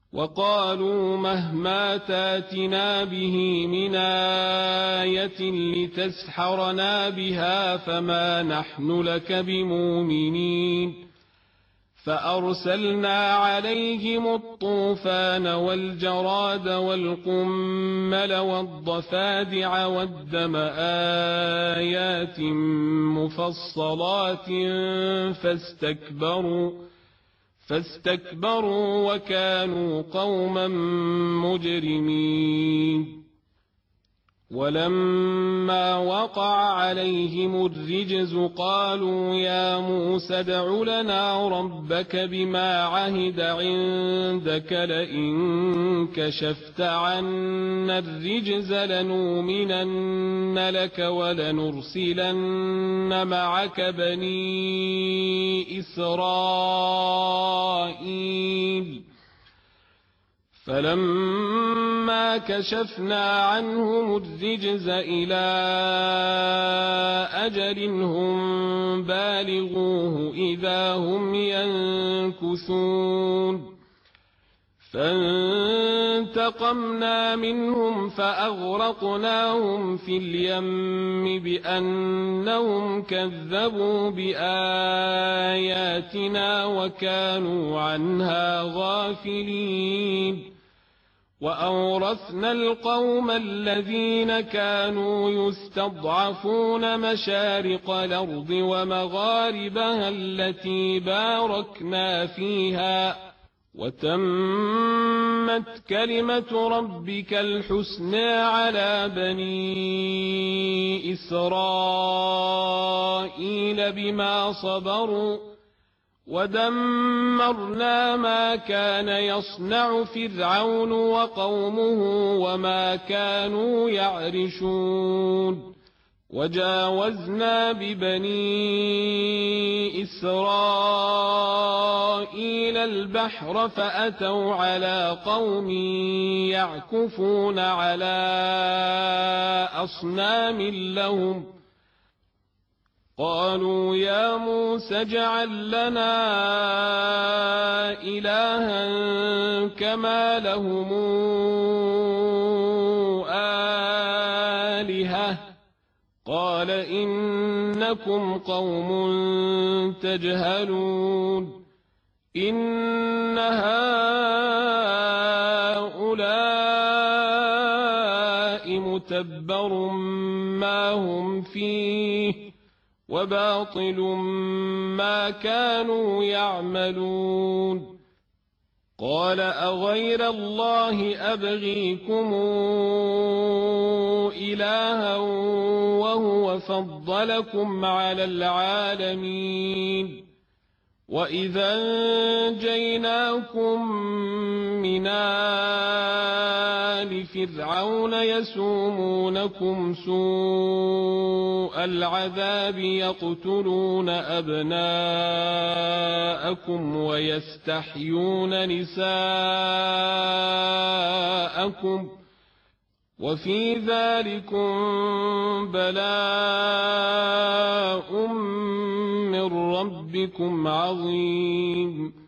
وقالوا مهما تاتنا به من آية لتسحرنا بها فما نحن لك بمؤمنين فأرسلنا عليهم الطوفان والجراد والقمل والضفادع والدم آيات مفصلات فاستكبروا وكانوا قوما مجرمين ولما وقع عليهم الرجز قالوا يا موسى ادع لنا ربك بما عهد عندك لئن كشفت عنا الرجز لنؤمنن لك ولنرسلن معك بني إسرائيل فلما كشفنا عنهم الرجز إلى أجل هم بالغوه إذا هم ينكثون فانتقمنا منهم فأغرقناهم في اليم بأنهم كذبوا بآياتنا وكانوا عنها غافلين وأورثنا القوم الذين كانوا يستضعفون مشارق الأرض ومغاربها التي باركنا فيها وتمت كلمة ربك الحسنى على بني إسرائيل بما صبروا ودمرنا ما كان يصنع فرعون وقومه وما كانوا يعرشون وجاوزنا ببني إسرائيل البحر فأتوا على قوم يعكفون على أصنام لهم قالوا يا موسى اجعل لنا إلها كما لهم آلهة قال إنكم قوم تجهلون إن هؤلاء متبر ما هم فيه وباطل ما كانوا يعملون قال أغير الله أبغيكم إلها وهو فضلكم على العالمين وإذا أنجيناكم من آل فرعون يسومونكم سوء العذاب يقتلون أبناءكم ويستحيون نساءكم وفي ذلكم بلاء من ربكم عظيم